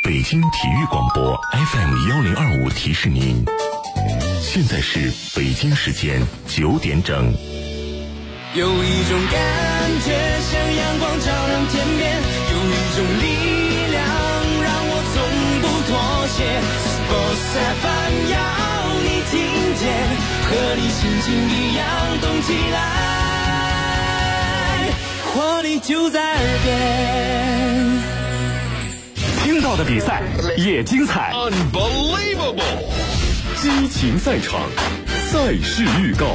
北京体育广播 FM1025提示您，现在是北京时间9点整。 有一种感觉像阳光照亮天边，有一种力量让我从不妥协。Sports FM 要你听见，和你心情一样动起来，活力就在耳边。 听到的比赛也精彩 Unbelievable 激情赛场，赛事预告。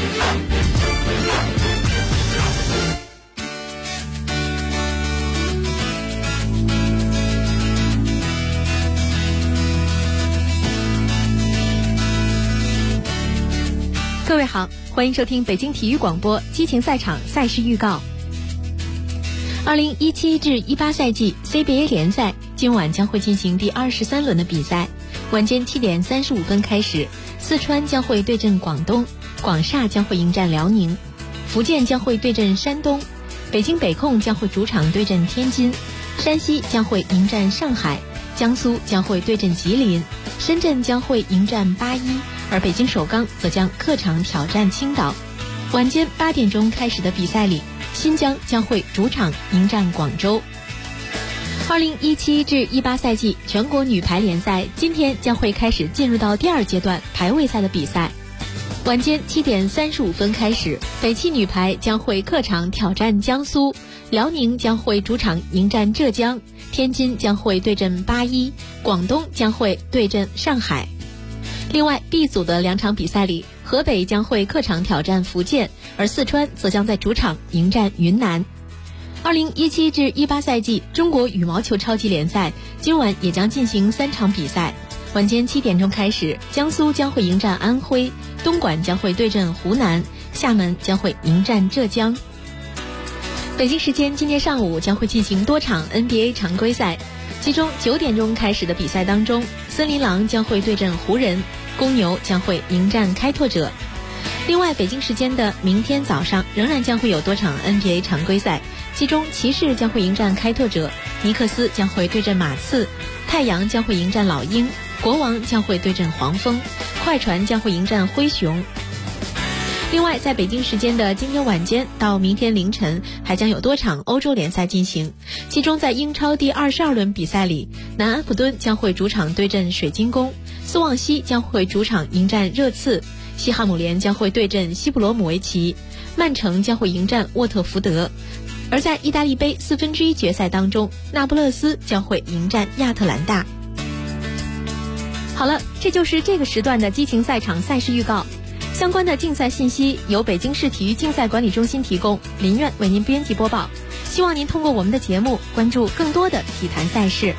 各位好，欢迎收听北京体育广播激情赛场赛事预告。2017至18赛季 CBA 联赛今晚将会进行第23轮的比赛，晚间7点35分开始，四川将会对阵广东，广厦将会迎战辽宁，福建将会对阵山东，北京北控将会主场对阵天津，山西将会迎战上海，江苏将会对阵吉林，深圳将会迎战八一，而北京首钢则将客场挑战青岛。晚间8点钟开始的比赛里，新疆将会主场迎战广州。2017至18赛季全国女排联赛今天将会开始进入到第2阶段排位赛的比赛。晚间7点35分开始，北汽女排将会客场挑战江苏，辽宁将会主场迎战浙江，天津将会对阵八一，广东将会对阵上海。另外 B 组的2场比赛里，河北将会客场挑战福建，而四川则将在主场迎战云南。2017至18赛季中国羽毛球超级联赛今晚也将进行3场比赛，晚间7点钟开始，江苏将会迎战安徽，东莞将会对阵湖南，厦门将会迎战浙江。北京时间今天上午将会进行多场 NBA 常规赛，其中9点钟开始的比赛当中，森林狼将会对阵湖人，公牛将会迎战开拓者。另外北京时间的明天早上仍然将会有多场 NBA 常规赛，其中骑士将会迎战开拓者，尼克斯将会对阵马刺，太阳将会迎战老鹰，国王将会对阵黄蜂，快船将会迎战灰熊。另外在北京时间的今天晚间到明天凌晨还将有多场欧洲联赛进行，其中在英超第22轮比赛里，南安普敦将会主场对阵水晶宫，斯旺西将会主场迎战热刺，西汉姆联将会对阵西布罗姆维奇，曼城将会迎战沃特福德。而在意大利杯1/4决赛当中，那不勒斯将会迎战亚特兰大。好了，这就是这个时段的激情赛场赛事预告。相关的竞赛信息由北京市体育竞赛管理中心提供，林苑为您编辑播报。希望您通过我们的节目关注更多的体坛赛事。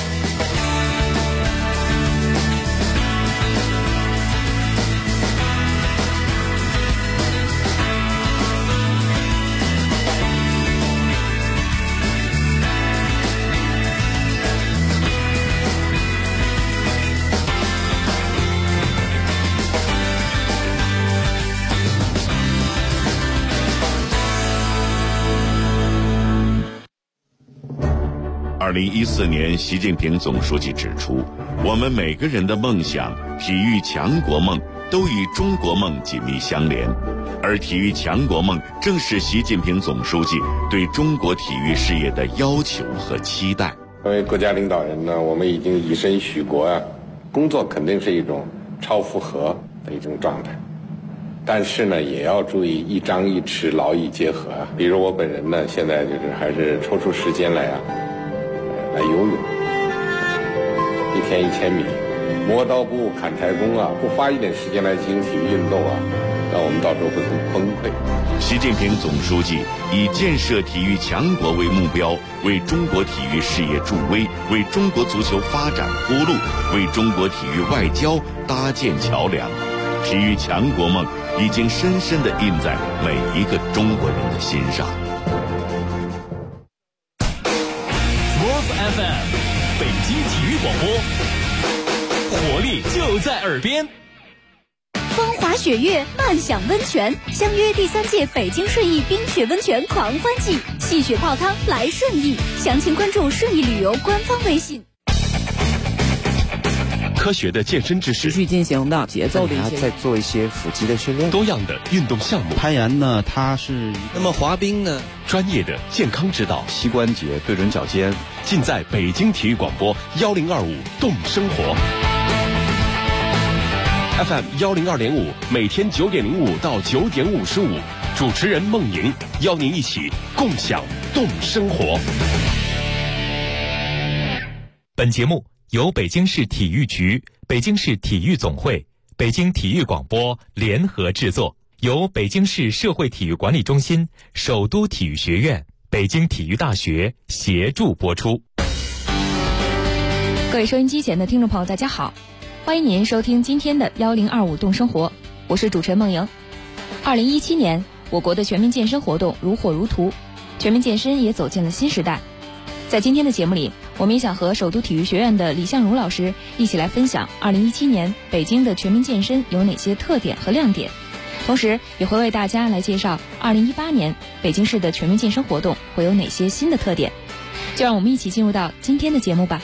2014年，习近平总书记指出，我们每个人的梦想、体育强国梦都与中国梦紧密相连，而体育强国梦正是习近平总书记对中国体育事业的要求和期待。 作为国家领导人呢，我们已经以身许国啊，工作肯定是一种超负荷的一种状态，但是呢，也要注意一张一弛，劳逸结合啊。比如我本人呢，现在就是还是抽出时间来游泳，一天1000米，磨刀不误砍柴工啊，不花一点时间来进行体育运动啊，那我们到时候会很崩溃。 习近平总书记以建设体育强国为目标，为中国体育事业助威，为中国足球发展铺路，为中国体育外交搭建桥梁。体育强国梦已经深深地印在每一个中国人的心上。 FM 北京体育广播，活力就在耳边。 风华雪月，漫享温泉，相约第3届北京顺义冰雪温泉狂欢季，戏雪泡汤来顺义，详情关注顺义旅游官方微信。 科学的健身知识， 持续进行的节奏的一些， 再做一些腹肌的训练， 多样的运动项目。 攀岩呢，它是那么滑冰呢， 专业的健康指导， 膝关节对准脚尖， 尽在北京体育广播1025动生活。FM 102.5，每天9点05到9点55，主持人孟莹邀您一起共享动生活。 本节目由北京市体育局、北京市体育总会、北京体育广播联合制作，由北京市社会体育管理中心、首都体育学院、北京体育大学协助播出。 各位收音机前的听众朋友，大家好，欢迎您收听今天的1025动生活，我是主持人孟莹。2017年，我国的全民健身活动如火如荼，全民健身也走进了新时代。在今天的节目里，我们也想和首都体育学院的李向荣老师一起来分享2017年北京的全民健身有哪些特点和亮点，同时也会为大家来介绍2018年北京市的全民健身活动会有哪些新的特点。就让我们一起进入到今天的节目吧。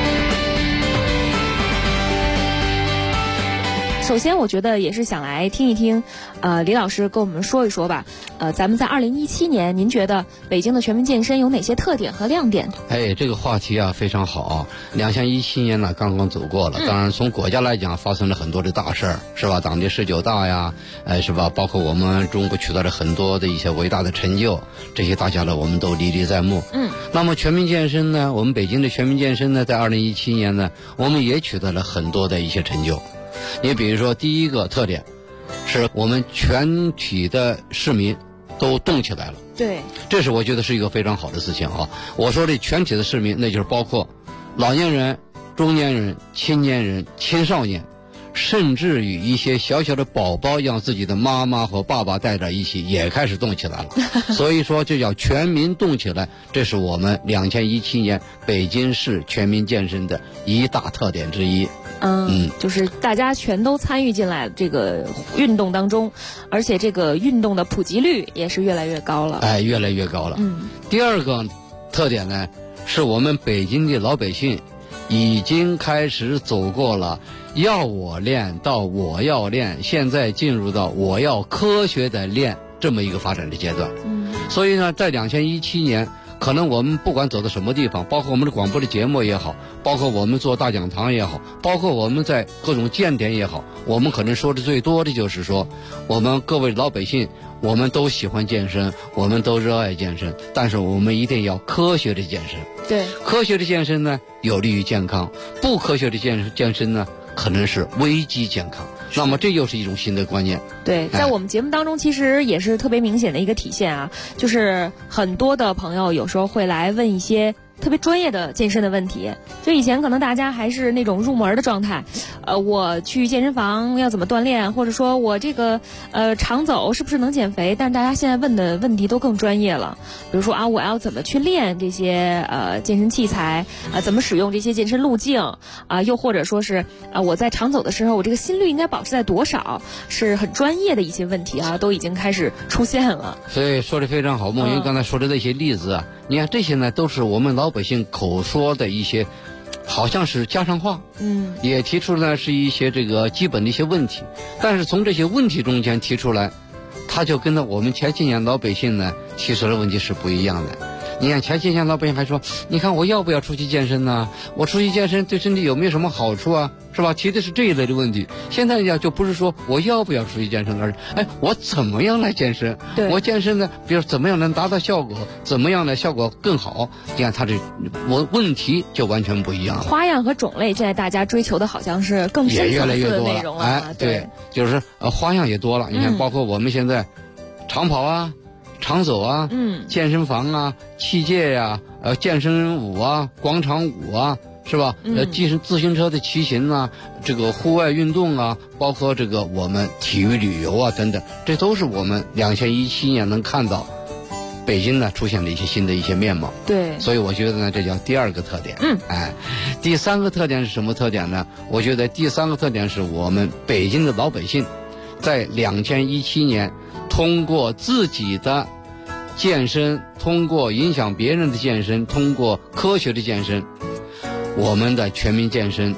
首先我觉得也是想来听一听李老师跟我们说一说吧，咱们在2017年您觉得北京的全民健身有哪些特点和亮点？ 这个话题啊非常好。2017年呢刚刚走过了，当然从国家来讲发生了很多的大事儿，是吧？党的19大呀，是吧？包括我们中国取得了很多的一些伟大的成就，这些大家呢我们都历历在目。那么全民健身呢，我们北京的全民健身呢，在2017年呢，我们也取得了很多的一些成就。你比如说，第一个特点是我们全体的市民都动起来了。 对， 这是我觉得是一个非常好的事情啊。我说的全体的市民，那就是包括老年人、中年人、青年人、青少年，甚至于一些小小的宝宝，让自己的妈妈和爸爸带着一起也开始动起来了。所以说，这叫全民动起来，这是我们2017年北京市全民健身的一大特点之一。 就是大家全都参与进来这个运动当中，而且这个运动的普及率也是越来越高了。 越来越高了。第二个特点呢，是我们北京的老百姓已经开始走过了要我练到我要练，现在进入到我要科学的练这么一个发展的阶段。所以呢，在2017年。可能我们不管走到什么地方，包括我们的广播的节目也好，包括我们做大讲堂也好，包括我们在各种见点也好，我们可能说的最多的就是说，我们各位老百姓，我们都喜欢健身，我们都热爱健身，但是我们一定要科学的健身。 对， 科学的健身呢，有利于健康；不科学的健身呢，可能是危及健康。那么这又是一种新的观念。 对，在我们节目当中其实也是特别明显的一个体现啊，就是很多的朋友有时候会来问一些特别专业的健身的问题。就以前可能大家还是那种入门的状态，我去健身房要怎么锻炼，或者说我这个长走是不是能减肥，但是大家现在问的问题都更专业了。比如说啊，我要怎么去练这些健身器材，怎么使用这些健身路径啊，又或者说是我在长走的时候，我这个心率应该保持在多少，是很专业的一些问题啊，都已经开始出现了。 所以说的非常好，孟云刚才说的那些例子啊，你看这些呢都是我们老百姓口说的一些好像是家常话，也提出呢是一些这个基本的一些问题，但是从这些问题中间提出来，他就跟我们前几年老百姓呢提出的问题是不一样的。你看前几年老百姓还说，你看我要不要出去健身呢？我出去健身对身体有没有什么好处啊？是吧？提的是这一类的问题。现在呀就不是说我要不要出去健身，而是我怎么样来健身？我健身呢，比如怎么样能达到效果，怎么样的效果更好？你看他这问题就完全不一样了。 花样和种类现在大家追求的好像是更深层次的内容了。 对，就是花样也多了。你看，包括我们现在长跑啊。长走啊，健身房啊，器械呀，健身舞啊，广场舞啊，是吧？自行车的骑行啊，这个户外运动啊，包括这个我们体育旅游啊等等，这都是我们2017年能看到北京呢出现了一些新的一些面貌。 对， 所以我觉得呢，这叫第二个特点。第三个特点是什么特点呢？我觉得第三个特点是我们北京的老百姓在2017年。通过自己的健身，通过影响别人的健身，通过科学的健身，我们的全民健身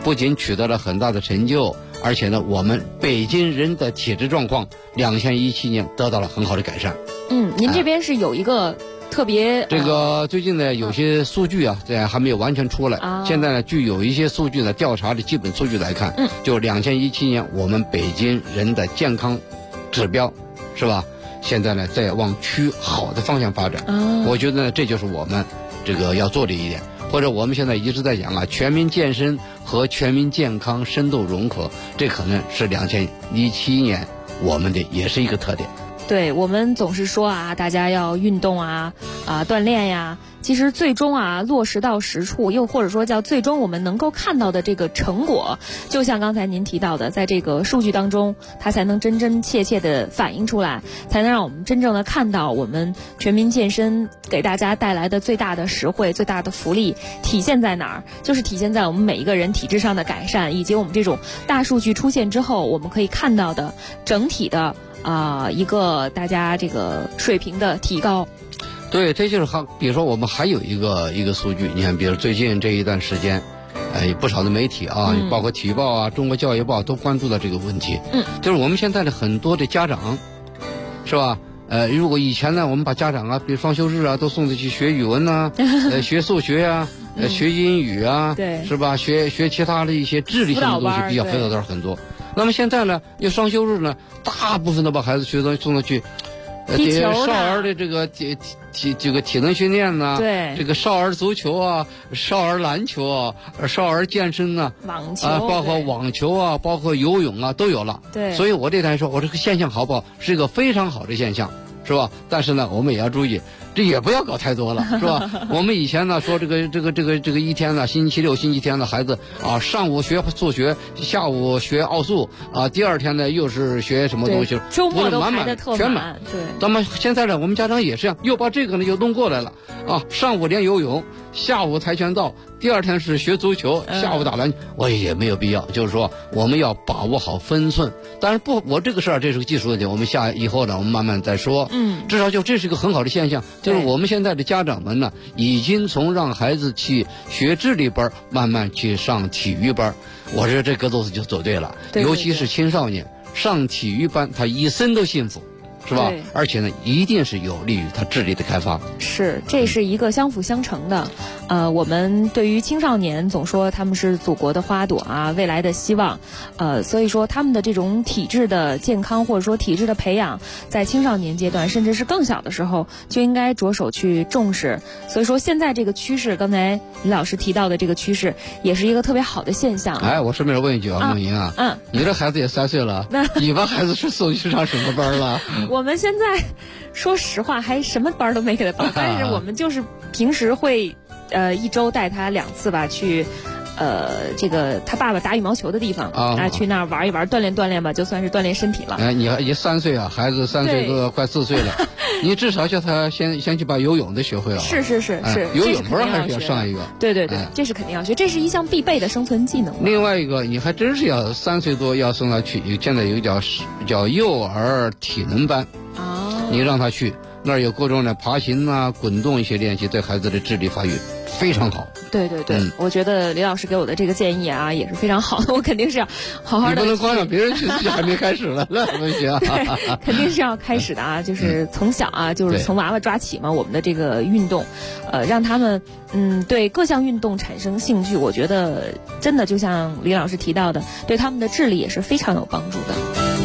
不仅取得了很大的成就，而且呢，我们北京人的体质状况2017年得到了很好的改善。 您这边是有一个特别这个最近呢，有些数据啊，这还没有完全出来。现在呢，据有一些数据呢，调查的基本数据来看，就2017年我们北京人的健康指标，是吧？现在呢，在往趋好的方向发展。我觉得呢，这就是我们这个要做的一点，或者我们现在一直在讲啊，全民健身和全民健康深度融合，这可能是2017年我们的也是一个特点。 对，我们总是说啊，大家要运动啊，锻炼呀。其实最终啊，落实到实处，又或者说叫最终我们能够看到的这个成果，就像刚才您提到的，在这个数据当中，它才能真真切切的反映出来，才能让我们真正的看到我们全民健身给大家带来的最大的实惠、最大的福利体现在哪儿？就是体现在我们每一个人体质上的改善，以及我们这种大数据出现之后，我们可以看到的整体的一个大家这个水平的提高。 对，这就是比如说我们还有一个数据，你看，比如最近这一段时间，不少的媒体啊，包括体育报啊、中国教育报都关注到这个问题。就是我们现在的很多的家长，是吧？如果以前呢，我们把家长啊，比如双休日啊，都送着去学语文呐、学数学啊、学英语啊， 对， 是吧？学其他的一些智力性的东西，比较辅导班很多。那么现在呢，又双休日呢，大部分都把孩子送到去。少儿的这个体能训练呐， 对， 这个少儿足球啊，少儿篮球啊，少儿健身呐， 网球包括网球啊，包括游泳啊，都有了。 对， 所以我这台说，我这个现象好不好？是一个非常好的现象，是吧？但是呢，我们也要注意，这也不要搞太多了，是吧？我们以前呢说这个一天呢，星期六、星期天的孩子啊，上午学数学，下午学奥数啊，第二天呢又是学什么东西， 周末都排得特全满。 对， 那么现在呢，我们家长也是这样，又把这个呢又弄过来了啊，上午练游泳，下午跆拳道，第二天是学足球，下午打篮球，我也没有必要。就是说，我们要把握好分寸。但是我这个事儿，这是个技术问题，我们以后呢，我们慢慢再说。至少这是一个很好的现象，就是我们现在的家长们呢，已经从让孩子去学智力班，慢慢去上体育班。我觉得这个路子就走对了，尤其是青少年上体育班，他一生都幸福。是吧？而且呢，一定是有利于他智力的开发。 是，这是一个相辅相成的。我们对于青少年总说他们是祖国的花朵啊，未来的希望。所以说他们的这种体质的健康或者说体质的培养，在青少年阶段甚至是更小的时候就应该着手去重视。所以说现在这个趋势，刚才李老师提到的这个趋势，也是一个特别好的现象。 我顺便问一句啊，梦莹啊，你这孩子也3岁了，你把孩子是送去上什么班了？ 我们现在说实话还什么班都没给他报，但是我们就是平时会一周带他2次吧去这个他爸爸打羽毛球的地方去那儿玩一玩，锻炼锻炼吧，就算是锻炼身体了。 你3岁啊，孩子3岁多快4岁了，你至少叫他先去把游泳的学会了。 是， 游泳班还是要上一个。 对，这是肯定要学，这是一项必备的生存技能。 另外一个，你还真是要3岁多要送他去，现在有个叫幼儿体能班。你让他去那儿有各种的爬行啊、滚动一些练习，对孩子的智力发育非常好。 对，我觉得李老师给我的这个建议啊也是非常好的，我肯定是要好好的。 你不能光让别人去，还没开始了，那不行。 肯定是要开始的啊，就是从小啊，就是从娃娃抓起嘛，我们的这个运动，让他们对各项运动产生兴趣，我觉得真的就像李老师提到的，对他们的智力也是非常有帮助的。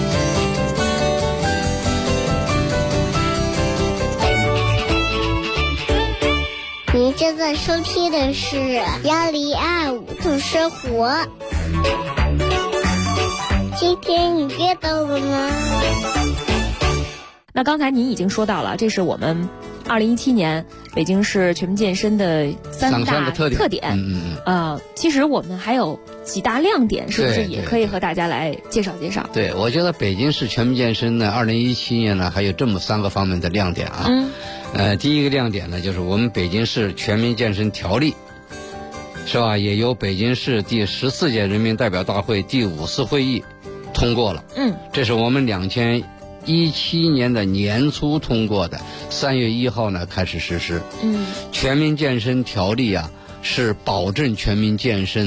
您正在收听的是1025度生活。今天你变到了吗？ 那刚才您已经说到了，这是我们2017年北京市全民健身的3大特点。其实我们还有几大亮点，是不是也可以和大家来介绍介绍？ 对，我觉得北京市全民健身呢，2017年呢还有这么3个方面的亮点啊。第一个亮点呢，就是我们北京市全民健身条例，是吧？也由北京市第14届人民代表大会第5次会议通过了。这是我们2017年的年初通过的，3月1号呢开始实施。全民健身条例啊，是保证全民健身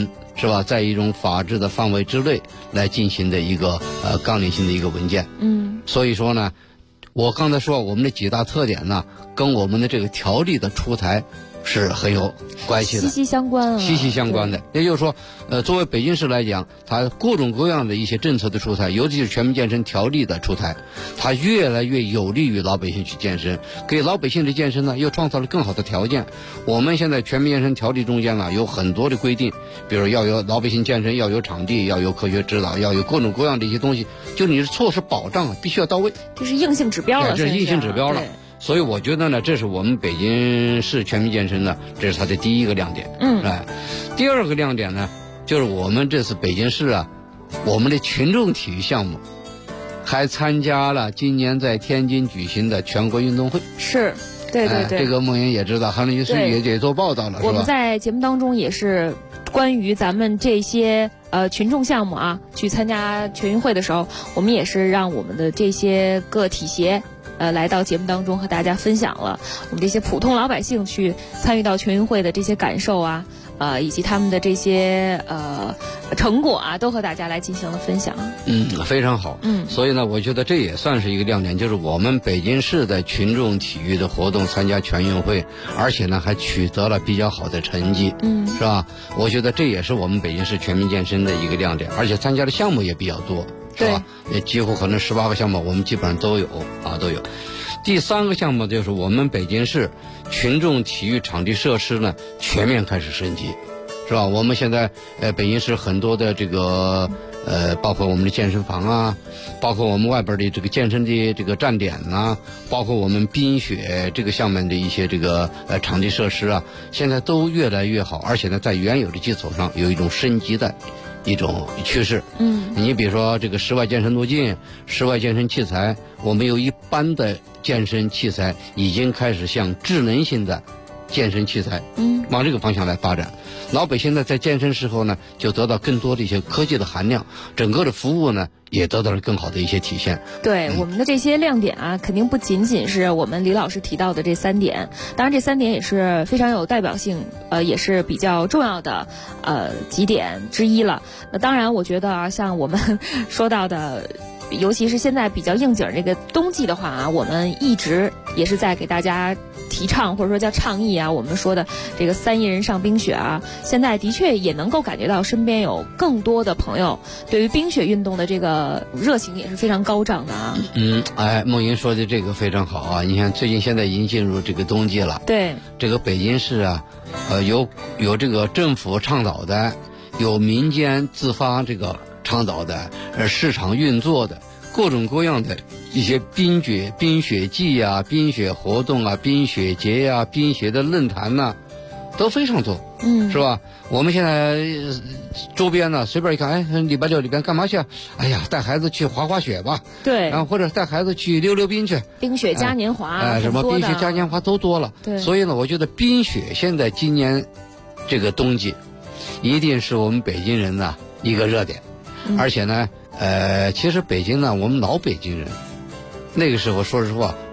是吧？在一种法治的范围之内来进行的一个纲领性的一个文件。所以说呢，我刚才说我们的几大特点呢，跟我们的这个条例的出台是很有关系的， 息息相关啊， 息息相关的。也就是说，作为北京市来讲，它各种各样的一些政策的出台，尤其是全民健身条例的出台，它越来越有利于老百姓去健身，给老百姓的健身呢又创造了更好的条件。我们现在全民健身条例中间呢有很多的规定，比如要有老百姓健身要有场地，要有科学指导，要有各种各样的一些东西，就你的措施保障必须要到位， 这是硬性指标了， 这是硬性指标了。所以我觉得呢，这是我们北京市全民健身呢，这是它的第一个亮点。第二个亮点呢，就是我们这次北京市啊，我们的群众体育项目还参加了今年在天津举行的全国运动会。 是，对对对， 这个梦莹也知道，韩律师也做报道了，是吧？ 我们在节目当中也是关于咱们这些群众项目啊，去参加全运会的时候，我们也是让我们的这些个体协来到节目当中和大家分享了我们这些普通老百姓去参与到全运会的这些感受啊，以及他们的这些成果啊，都和大家来进行了分享。 非常好。所以呢，我觉得这也算是一个亮点，就是我们北京市的群众体育的活动参加全运会，而且呢还取得了比较好的成绩，是吧？我觉得这也是我们北京市全民健身的一个亮点，而且参加的项目也比较多。是吧？也几乎可能18个项目我们基本上都有。第三个项目就是我们北京市群众体育场地设施呢全面开始升级，是吧？我们现在北京市很多的这个包括我们的健身房啊，包括我们外边的这个健身的这个站点呐，包括我们冰雪这个项目的一些这个场地设施啊，现在都越来越好，而且呢在原有的基础上有一种升级的一种趋势。你比如说这个室外健身路径、室外健身器材，我们有一般的健身器材已经开始向智能性的健身器材往这个方向来发展。老百姓呢在健身时候呢就得到更多的一些科技的含量，整个的服务呢也得到了更好的一些体现。 对，我们的这些亮点啊，肯定不仅仅是我们李老师提到的这3点，当然这3点也是非常有代表性，也是比较重要的几点之一了。那当然我觉得啊，像我们说到的，尤其是现在比较应景这个冬季的话啊，我们一直也是在给大家提倡或者说叫倡议啊，我们说的这个3亿人上冰雪啊，现在的确也能够感觉到身边有更多的朋友对于冰雪运动的这个热情也是非常高涨的啊。 梦莹说的这个非常好啊！你看最近现在已经进入这个冬季了， 对， 这个北京市啊，有这个政府倡导的，有民间自发这个倡导的，市场运作的各种各样的一些冰雪季啊、冰雪活动啊、冰雪节啊、冰雪的论坛呐，都非常多，是吧？我们现在周边呢，随便一看，礼拜六里边干嘛去？哎呀，带孩子去滑雪吧， 对， 然后或者带孩子去溜冰去， 冰雪嘉年华， 什么冰雪嘉年华都多了。 对， 所以呢，我觉得冰雪现在今年这个冬季，一定是我们北京人的一个热点，而且呢。其实北京呢，我们老北京人，那个时候说实话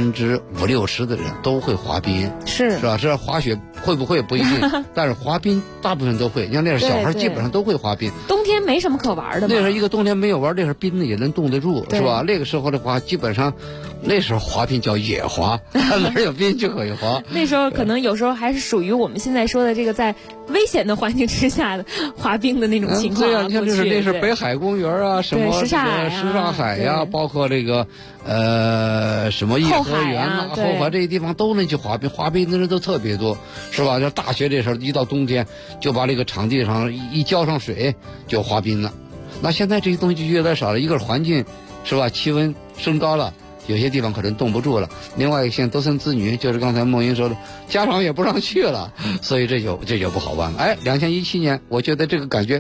，50%-60%的人都会滑冰，是吧？这滑雪会不会不一定，但是滑冰大部分都会。你像那时候小孩基本上都会滑冰。 冬天没什么可玩的嘛。 那时候一个冬天没有玩，那时候冰呢也能冻得住，是吧？那个时候的话，基本上那时候滑冰叫野滑，哪有冰就可以滑。 那时候可能有时候还是属于我们现在说的这个在危险的环境之下的滑冰的那种情况。 对啊，你像就是那是北海公园啊，什么什么什刹海呀，包括这个什么颐和园啊、后海这些地方都能去滑冰，滑冰的人都特别多，是吧？就大学这时候一到冬天，就把这个场地上一浇上水就滑冰了。那现在这些东西就越来越少了，一个是环境，是吧？气温升高了。有些地方可能冻不住了，另外一个现在独生子女，就是刚才梦莹说的，家长也不让去了，所以这就不好办了。2017年，我觉得这个感觉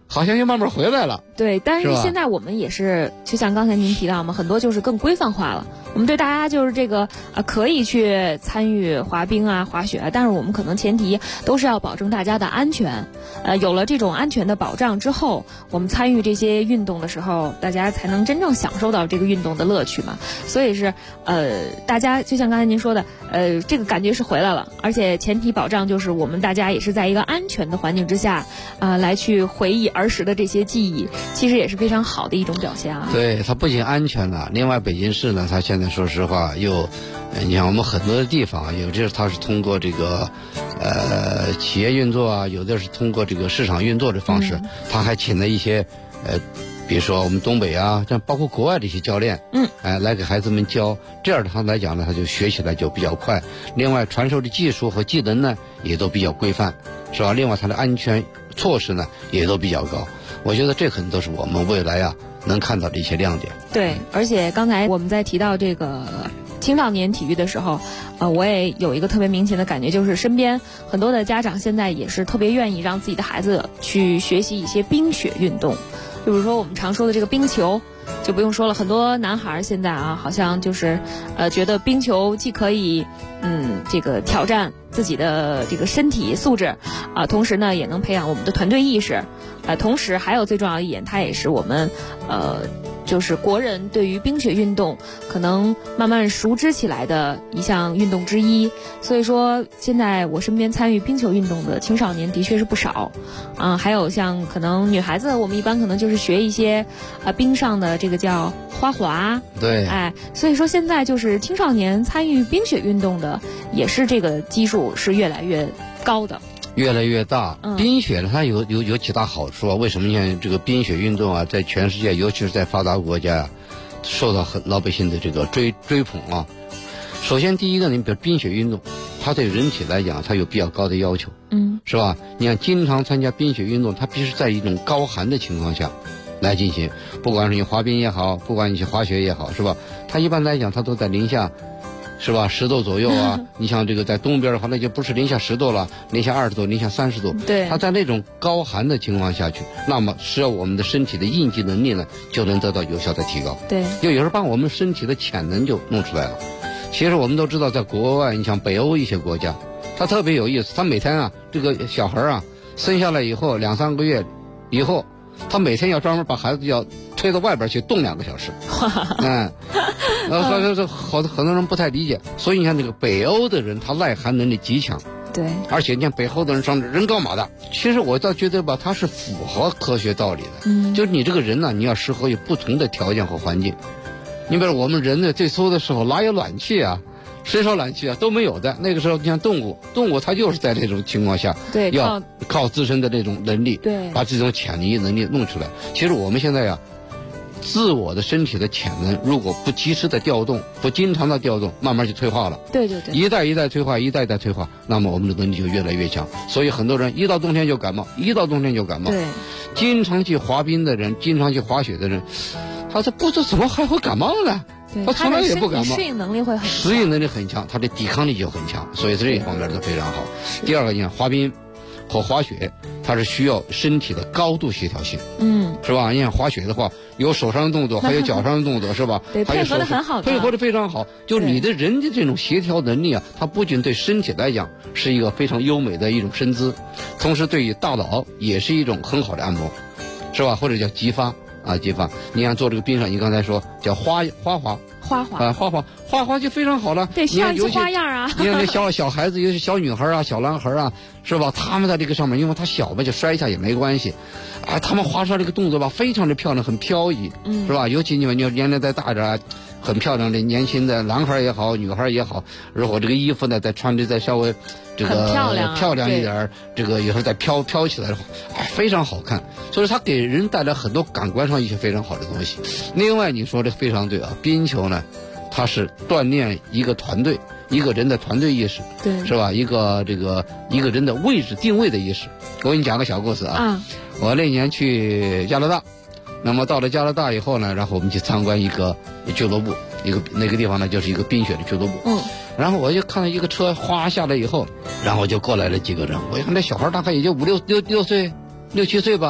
好像又慢慢回来了。 对，但是现在我们也是，就像刚才您提到嘛，很多就是更规范化了。我们对大家就是这个可以去参与滑冰啊、滑雪啊，但是我们可能前提都是要保证大家的安全。有了这种安全的保障之后，我们参与这些运动的时候，大家才能真正享受到这个运动的乐趣嘛。所以是大家就像刚才您说的，这个感觉是回来了，而且前提保障就是我们大家也是在一个安全的环境之下来去回忆儿时的这些记忆，其实也是非常好的一种表现啊。 对，它不仅安全了，另外北京市呢，它现在说实话又，你像我们很多的地方，有的它是通过这个企业运作啊，有的是通过这个市场运作的方式，它还请了一些比如说我们东北啊，像包括国外的一些教练，来给孩子们教，这样的他来讲呢，他就学起来就比较快。另外传授的技术和技能呢，也都比较规范，是吧？另外它的安全措施呢，也都比较高。我觉得这可能都是我们未来能看到的一些亮点。 对，而且刚才我们在提到这个青少年体育的时候，我也有一个特别明显的感觉，就是身边很多的家长现在也是特别愿意让自己的孩子去学习一些冰雪运动，就比如说我们常说的这个冰球，就不用说了，很多男孩现在好像就是觉得冰球既可以这个挑战自己的这个身体素质同时呢也能培养我们的团队意识，同时还有最重要的一点，它也是我们就是国人对于冰雪运动可能慢慢熟知起来的一项运动之一。所以说现在我身边参与冰球运动的青少年的确是不少还有像可能女孩子，我们一般可能就是学一些冰上的这个叫花滑。 对， 所以说现在就是青少年参与冰雪运动的也是这个基数是越来越高的， 越来越大。冰雪呢，它有几大好处啊？为什么像这个冰雪运动在全世界，尤其是在发达国家受到老百姓的这个追捧啊？首先第一个，你比如冰雪运动，它对人体来讲，它有比较高的要求，是吧？你看，经常参加冰雪运动，它必须在一种高寒的情况下来进行，不管是你滑冰也好，不管你去滑雪也好，是吧？它一般来讲，它都在零下，是吧？10度左右你像这个在东边的话，那就不是零下10度了，零下20度、零下30度。 对， 它在那种高寒的情况下去，那么使我们的身体的应激能力呢，就能得到有效的提高。 对， 就有时候把我们身体的潜能就弄出来了。其实我们都知道，在国外，你像北欧一些国家，它特别有意思，它每天这个小孩生下来以后2-3个月以后，他每天要专门把孩子要推到外边去冻2个小时。很多人不太理解，所以你看这个北欧的人，他耐寒能力极强。 对， 而且你看北欧的人上人高马大，其实我倒觉得吧，它是符合科学道理的。就是你这个人呢，你要适合于不同的条件和环境。你比如我们人呢，最初的时候哪有暖气啊？谁说暖气都没有的。那个时候，你像动物它就是在这种情况下， 对， 要靠自身的这种能力， 对， 把这种潜力能力弄出来。其实我们现在自我的身体的潜能，如果不及时的调动，不经常的调动，慢慢就退化了。 对， 一代一代退化，一代一代退化，那么我们的能力就越来越强。所以很多人一到冬天就感冒，对，经常去滑冰的人，经常去滑雪的人，他这不知怎么还会感冒呢？他从来也不感冒， 适应能力会很强， 适应能力很强，他的抵抗力就很强，所以这一方面都非常好。第二个，你看滑冰和滑雪，它是需要身体的高度协调性，是吧？你看滑雪的话，有手上的动作，还有脚上的动作，是吧？ 对，配合的很好， 配合的非常好。就你的人的这种协调能力它不仅对身体来讲是一个非常优美的一种身姿，同时对于大脑也是一种很好的按摩，是吧？或者叫激发。你看做这个冰上，你刚才说叫花滑就非常好了。 对，需要一些花样你看那小孩子，尤其小女孩小男孩是吧？他们在这个上面，因为他小嘛，就摔一下也没关系他们滑出来这个动作非常的漂亮，很飘逸，是吧？尤其你年龄再大点很漂亮的年轻的男孩也好，女孩也好，如果这个衣服呢再穿的再稍微这个漂亮一点，这个有时候再飘起来的话，非常好看。所以它给人带来很多感官上一些非常好的东西。另外你说的非常对冰球呢，它是锻炼一个团队，一个人的团队意识， 对， 是吧？一个人的位置定位的意识。我给你讲个小故事我那年去加拿大，那么到了加拿大以后呢，然后我们去参观一个俱乐部，那个地方呢就是一个冰雪的俱乐部。然后我就看到一个车哗下来以后，然后就过来了几个人，我一看那小孩大概也就5、6岁、6、7岁吧，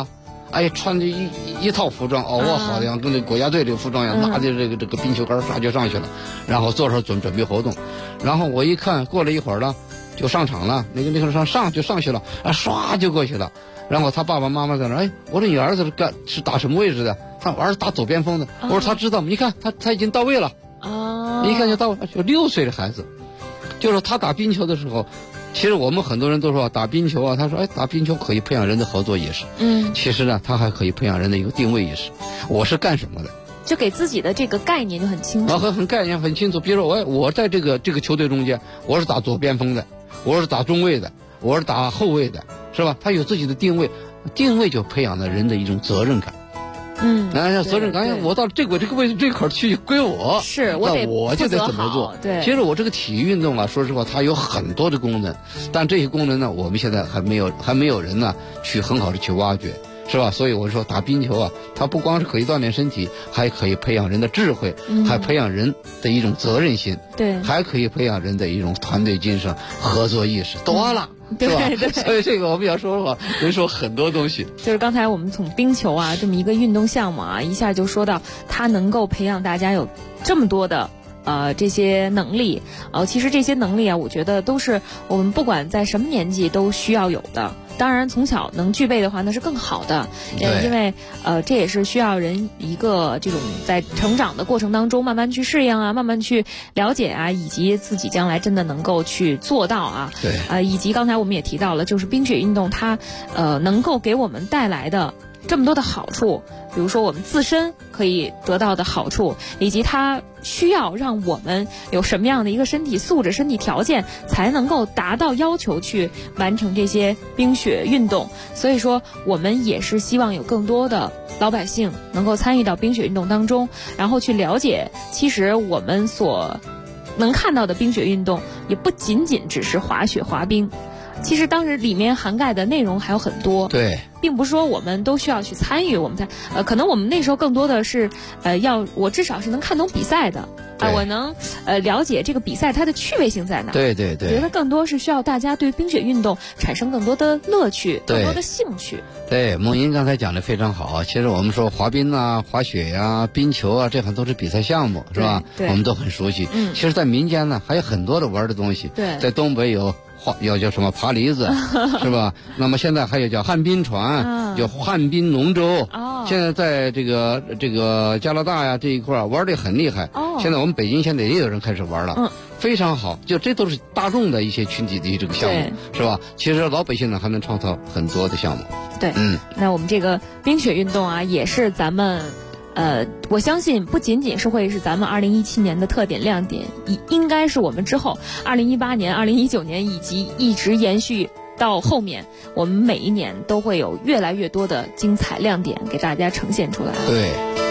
哎，穿着一套服装，哦，我好像跟那国家队这个服装一样，拿着这个冰球杆唰就上去了，然后做上准备活动，然后我一看，过了一会儿了，就上场了，那个上去了，唰就过去了。然后他爸爸妈妈在那，哎，我说你儿子是打什么位置的？他儿子打左边锋的。我说他知道吗？你看他已经到位了。一看就到位，就6岁的孩子，就是他打冰球的时候，其实我们很多人都说打冰球啊，他说哎，打冰球可以培养人的合作意识。其实呢，他还可以培养人的一个定位意识。我是干什么的？ 就给自己的这个概念就很清楚。 很概念很清楚。比如说我在这个球队中间，我是打左边锋的，我是打中卫的，我是打后卫的。是吧？他有自己的定位，定位就培养了人的一种责任感。责任感，我到这个位置这块去归我， 是我就得怎么做？ 对， 其实我这个体育运动啊，说实话，它有很多的功能，但这些功能呢，我们现在还没有人呢去很好的去挖掘。是吧？所以我说打冰球啊，它不光是可以锻炼身体，还可以培养人的智慧，还培养人的一种责任心， 对， 还可以培养人的一种团队精神、合作意识，多了。是吧？ 对， 所以这个我们要说的话，能说很多东西。 就是刚才我们从冰球啊这么一个运动项目啊，一下就说到它能够培养大家有这么多的这些能力。其实这些能力啊，我觉得都是我们不管在什么年纪都需要有的。当然从小能具备的话那是更好的，因为这也是需要人一个这种在成长的过程当中慢慢去适应啊，慢慢去了解啊，以及自己将来真的能够去做到啊。 对， 以及刚才我们也提到了，就是冰雪运动它能够给我们带来的这么多的好处，比如说我们自身可以得到的好处，以及它需要让我们有什么样的一个身体素质、身体条件，才能够达到要求去完成这些冰雪运动。所以说我们也是希望有更多的老百姓能够参与到冰雪运动当中，然后去了解其实我们所能看到的冰雪运动也不仅仅只是滑雪滑冰，其实当时里面涵盖的内容还有很多。 对， 并不是说我们都需要去参与，我们才可能我们那时候更多的是我至少是能看懂比赛的我能了解这个比赛它的趣味性在哪。 对， 我觉得更多是需要大家对冰雪运动产生更多的乐趣，更多的兴趣。 对，梦莹刚才讲的非常好。其实我们说滑冰啊、滑雪啊、冰球啊，这很多是比赛项目，是吧？ 对， 我们都很熟悉。其实在民间呢还有很多的玩的东西。 对， 在东北要叫什么爬犁子是吧？那么现在还有叫旱冰船，叫旱冰龙舟。现在在这个加拿大呀这一块玩的很厉害。现在我们北京现在也有人开始玩了。非常好，就这都是大众的一些群体的这个项目，是吧？其实老百姓呢还能创造很多的项目。 对，那我们这个冰雪运动啊，也是咱们我相信不仅仅是会是咱们2017年的特点亮点，应该是我们之后2018年、2019年以及一直延续到后面，我们每一年都会有越来越多的精彩亮点给大家呈现出来。 对。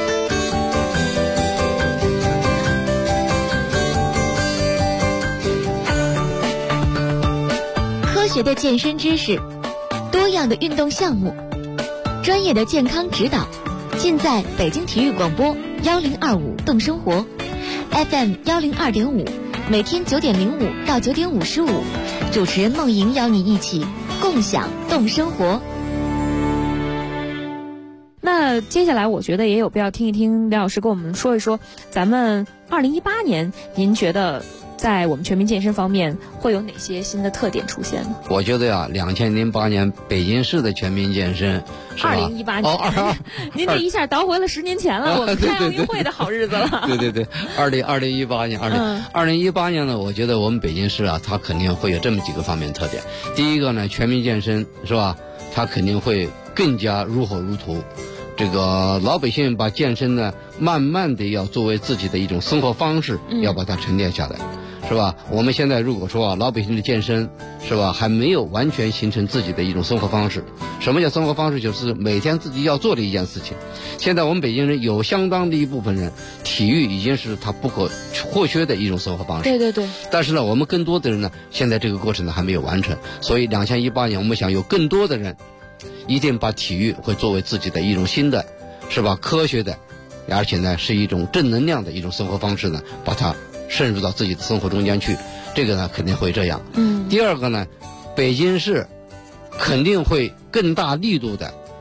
科学的健身知识，多样的运动项目，专业的健康指导，尽在北京体育广播1025动生活 FM 102.5，每天9点05到9点55，主持人梦莹邀你一起共享动生活。 那接下来我觉得也有必要听一听廖老师跟我们说一说，咱们2018年您觉得在我们全民健身方面会有哪些新的特点出现呢？ 我觉得呀，2008年北京市的全民健身是吧 ？2018年，您这一下倒回了10年前了，我们开奥运会的好日子了。 对，2018年，2018年呢，我觉得我们北京市啊，它肯定会有这么几个方面特点。第一个呢，全民健身是吧？它肯定会更加如火如荼。这个老百姓把健身呢，慢慢的要作为自己的一种生活方式，要把它沉淀下来。是吧？我们现在如果说老百姓的健身是吧，还没有完全形成自己的一种生活方式。什么叫生活方式？就是每天自己要做的一件事情。现在我们北京人有相当的一部分人，体育已经是他不可或缺的一种生活方式。 对。 但是呢，我们更多的人呢，现在这个过程呢还没有完成。所以2018年，我们想有更多的人，一定把体育会作为自己的一种新的，是吧？科学的，而且呢是一种正能量的一种生活方式呢，把它渗入到自己的生活中间去，这个呢肯定会这样。第二个呢，北京市肯定会更大力度的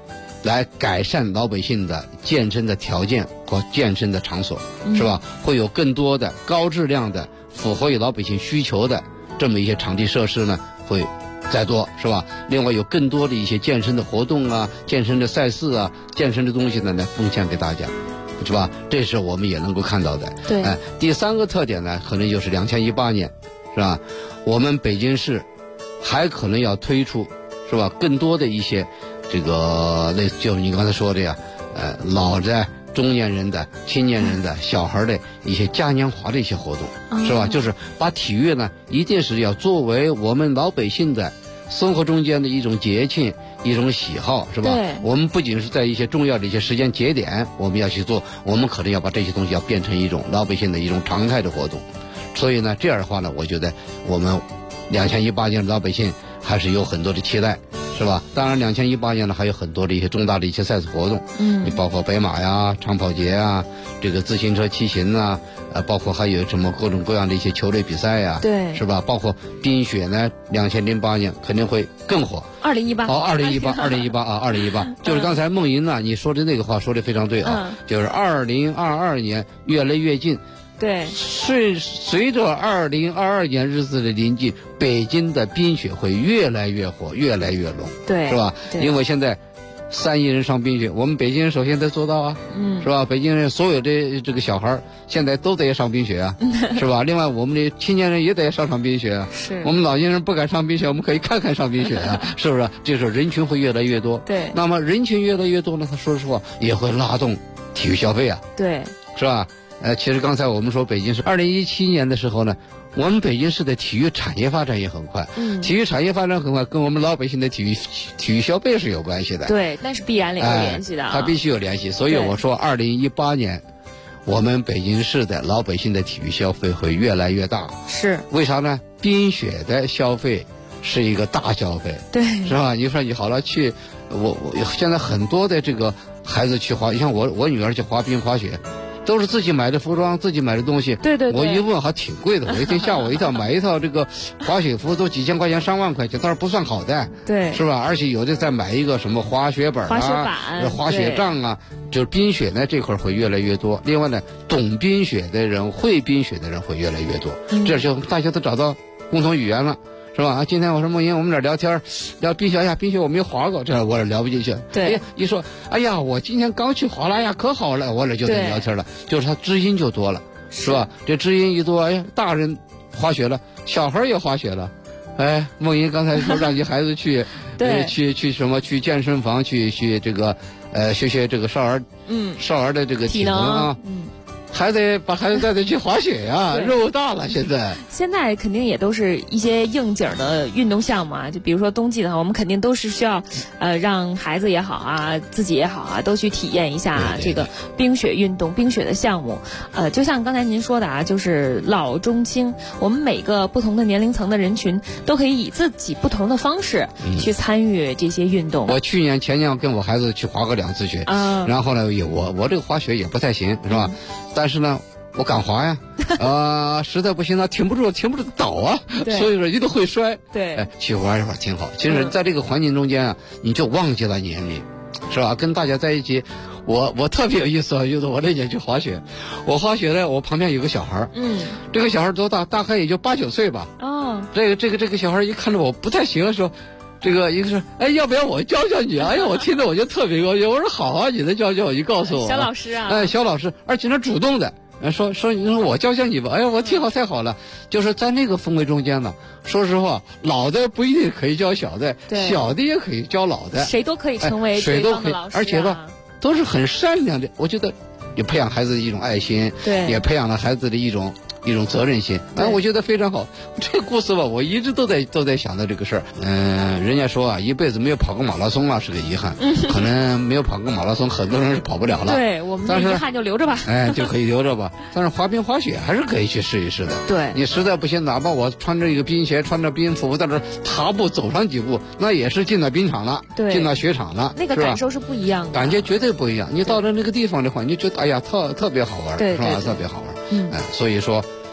来改善老百姓的健身的条件和健身的场所，是吧？会有更多的高质量的符合于老百姓需求的这么一些场地设施呢，会再多，是吧？另外有更多的一些健身的活动啊、健身的赛事啊、健身的东西呢，来奉献给大家，是吧？这是我们也能够看到的。 对。 第三个特点呢，可能就是2018年，是吧？我们北京市还可能要推出，是吧？更多的一些这个类似就是你刚才说的呀，老的、中年人的、青年人的、小孩的一些嘉年华的一些活动，是吧？就是把体育呢，一定是要作为我们老百姓的生活中间的一种节庆、一种喜好，是吧？ 对。 我们不仅是在一些重要的一些时间节点我们要去做，我们可能要把这些东西要变成一种老百姓的一种常态的活动。所以呢，这样的话呢，我觉得我们2018年的老百姓还是有很多的期待，是吧？当然2018年呢还有很多的一些重大的一些赛事活动，你包括北马呀、长跑节啊、这个自行车骑行啊，包括还有什么各种各样的一些球类比赛呀， 对， 是吧？包括冰雪呢，2008年肯定会更火。 2018 哦，2018啊，2018，就是刚才梦莹呢，你说的那个话说的非常对啊，就是2022年越来越近。 对， 随着2022年日子的临近，北京的冰雪会越来越火，越来越浓， 对， 是吧？因为现在3亿人上冰雪，我们北京人首先得做到啊，是吧？北京人所有的这个小孩现在都得上冰雪啊，是吧？另外我们的青年人也得上冰雪啊， 是我们老年人不敢上冰雪，我们可以看看上冰雪啊，是不是？就是人群会越来越多， 对。 那么人群越来越多呢，他说实话也会拉动体育消费啊， 对， 是吧？其实刚才我们说北京市2017年的时候呢，我们北京市的体育产业发展也很快，体育产业发展很快，跟我们老百姓的体育消费是有关系的。 对，那是必然有联系的啊， 它必须有联系。所以我说2018年，我们北京市的老百姓的体育消费会越来越大。 是为啥呢？冰雪的消费是一个大消费， 对， 是吧？你说你好了去，我现在很多的这个孩子去滑，像我女儿去滑冰滑雪。都是自己买的服装，自己买的东西。 对对对。 我一问还挺贵的，我一听吓我一跳，买一套这个滑雪服都几千块钱、上万块钱，当然不算好的。 对。 是吧？而且有的再买一个什么滑雪板啊、滑雪杖啊，就是冰雪呢这块会越来越多。另外呢，懂冰雪的人、会冰雪的人会越来越多，这就大家都找到共同语言了。是吧？今天我说梦莹，我们俩聊天，聊冰雪。哎呀，冰雪我没滑过，这我俩聊不进去。 对， 一说，哎呀，我今天刚去滑了呀，可好了，我俩就在聊天了。就是他知音就多了，是吧？这知音一多，哎呀，大人滑雪了，小孩也滑雪了。哎，梦莹刚才说让你孩子去，去什么？去健身房去这个学这个少儿的这个体能啊。还得把孩子带去滑雪呀，肉大了现在肯定也都是一些应景的运动项目啊，就比如说冬季的话，我们肯定都是需要让孩子也好啊，自己也好啊，都去体验一下这个冰雪运动、冰雪的项目。就像刚才您说的啊，就是老中青，我们每个不同的年龄层的人群都可以以自己不同的方式去参与这些运动。 我前年跟我孩子去滑过2次雪，然后呢，我这个滑雪也不太行，是吧？但是呢，我敢滑呀，实在不行呢，挺不住倒啊，所以说一定会摔。 对， 去玩一玩挺好。其实，在这个环境中间啊，你就忘记了年龄，是吧？跟大家在一起，我特别有意思啊，就是我那年去滑雪，我滑雪呢，我旁边有个小孩，这个小孩多大？大概也就8、9岁吧。 哦， 这个小孩一看着我不太行，说。这个一个说，哎，要不要我教教你？哎呀，我听着我就特别高兴。我说好啊，你能教教我，你告诉我。 小老师啊， 哎，小老师，而且是主动的，说你说我教教你吧。哎呀，我挺好，太好了。就是在那个氛围中间呢，说实话，老的不一定可以教小的，小的也可以教老的， 谁都可以成为对方的老师， 而且吧，都是很善良的。我觉得也培养孩子的一种爱心， 对， 也培养了孩子的一种责任心，我觉得非常好。这个故事吧，我一直都在想到这个事儿。人家说啊，一辈子没有跑过马拉松啊是个遗憾，可能没有跑过马拉松，很多人是跑不了了。 对，我们的遗憾就留着吧。 就可以留着吧。但是滑冰滑雪还是可以去试一试的。 对， 你实在不行，哪怕我穿着一个冰鞋，穿着冰服，在这踏步走上几步，那也是进到冰场了，进到雪场了， 那个感受是不一样的， 感觉绝对不一样。你到了那个地方的话，你就觉得哎呀，特别好玩，是吧？特别好玩。所以说。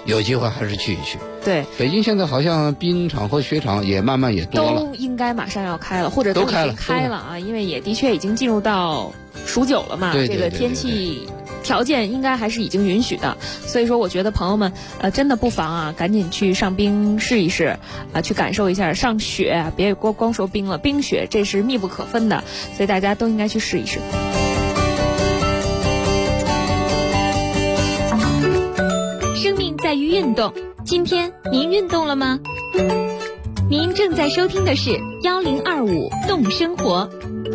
有机会还是去一去。 对， 北京现在好像冰场和雪场也慢慢也多了， 都应该马上要开了，或者都已经开了啊，因为也的确已经进入到数9了嘛，这个天气条件应该还是已经允许的，所以说我觉得朋友们真的不妨啊，赶紧去上冰试一试啊，去感受一下上雪，别光说冰了，冰雪这是密不可分的，所以大家都应该去试一试。 生命在于运动，今天您运动了吗？您正在收听的是1025动生活。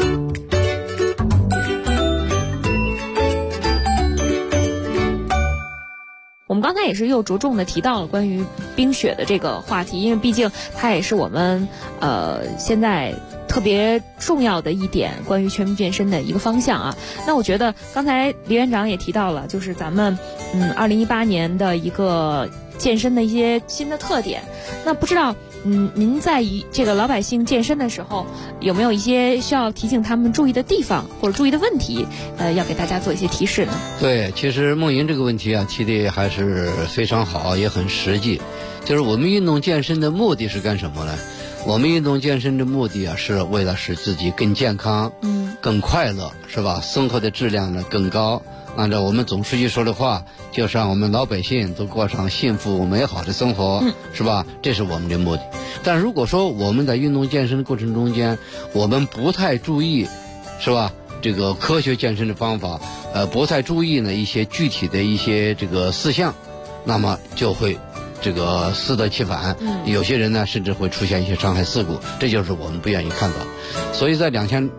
我们刚才也是又着重的提到了关于冰雪的这个话题，因为毕竟它也是我们现在特别重要的一点关于全民健身的一个方向啊。那我觉得刚才李院长也提到了，就是咱们2018年的一个健身的一些新的特点。那不知道您在这个老百姓健身的时候，有没有一些需要提醒他们注意的地方或者注意的问题，要给大家做一些提示呢？ 对，其实梦莹这个问题啊，提的还是非常好，也很实际。就是我们运动健身的目的是干什么呢？我们运动健身的目的啊，是为了使自己更健康，更快乐，是吧？生活的质量呢更高。按照我们总书记说的话，就是让我们老百姓都过上幸福美好的生活，是吧？这是我们的目的。但如果说我们在运动健身的过程中间，我们不太注意，是吧？这个科学健身的方法，不太注意呢一些具体的一些这个事项，那么就会这个适得其反。有些人呢甚至会出现一些伤害事故，这就是我们不愿意看到。所以在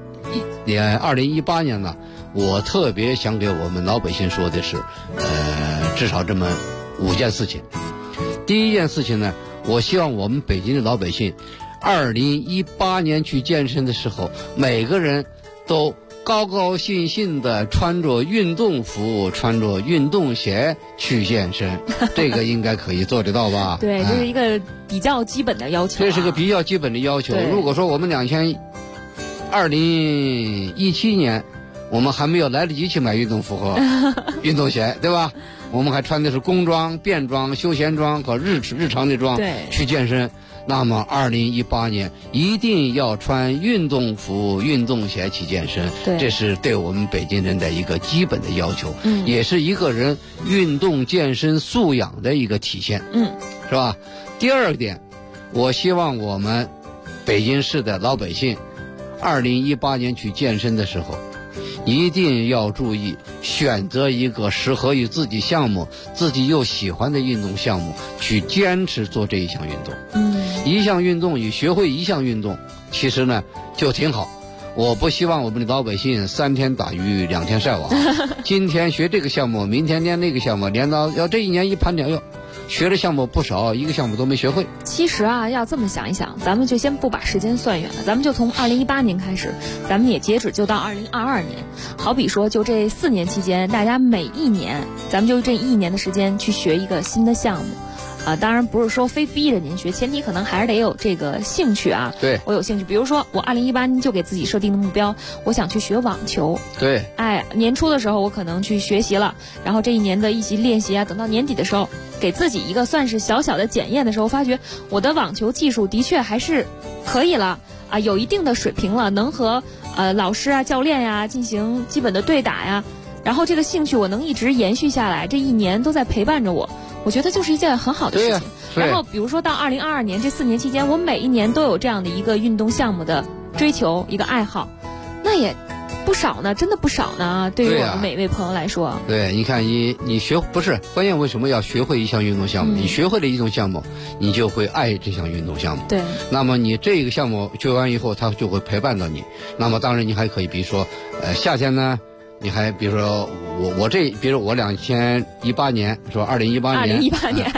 2018年呢，我特别想给我们老百姓说的是，至少这么5件事情。第一件事情呢，我希望我们北京的老百姓2018年去健身的时候，每个人都高高兴兴的穿着运动服，穿着运动鞋去健身，这个应该可以做得到吧？ 对，这是一个比较基本的要求， 这是个比较基本的要求。如果说我们2017年我们还没有来得及去买运动服和运动鞋，对吧？我们还穿的是工装、便装、休闲装和日常的装去健身。那么2018年一定要穿运动服、运动鞋去健身，这是对我们北京人的一个基本的要求，也是一个人运动健身素养的一个体现，是吧？第二点，我希望我们北京市的老百姓2018年去健身的时候，一定要注意选择一个适合于自己项目、自己又喜欢的运动项目，去坚持做这一项运动。一项运动与学会一项运动，其实呢就挺好。我不希望我们的老百姓3天打鱼2天晒网，今天学这个项目，明天练那个项目，练到要这一年一盘点哟。学的项目不少，一个项目都没学会。 其实啊，要这么想一想，咱们就先不把时间算远了，咱们就从2018年开始，咱们也截止就到2022年。好比说，就这4年期间，大家每一年，咱们就这1年的时间去学一个新的项目。当然不是说非逼着您学，前提可能还是得有这个兴趣啊。 对， 我有兴趣，比如说我2018年就给自己设定的目标，我想去学网球。 对， 年初的时候我可能去学习了，然后这一年的一些练习啊，等到年底的时候，给自己一个算是小小的检验的时候，发觉我的网球技术的确还是可以了啊，有一定的水平了，能和老师啊、教练呀进行基本的对打呀，然后这个兴趣我能一直延续下来，这1年都在陪伴着我。我觉得就是一件很好的事情。然后比如说到2022年这4年期间，我每一年都有这样的一个运动项目的追求，一个爱好，那也不少呢，真的不少呢。对于我们每位朋友来说， 对，你看你学不是关键，为什么要学会一项运动项目？你学会了一种项目，你就会爱这项运动项目。 对， 那么你这个项目学完以后，它就会陪伴到你。那么当然你还可以，比如说夏天呢。你还比如说比如我2018年是吧？2018年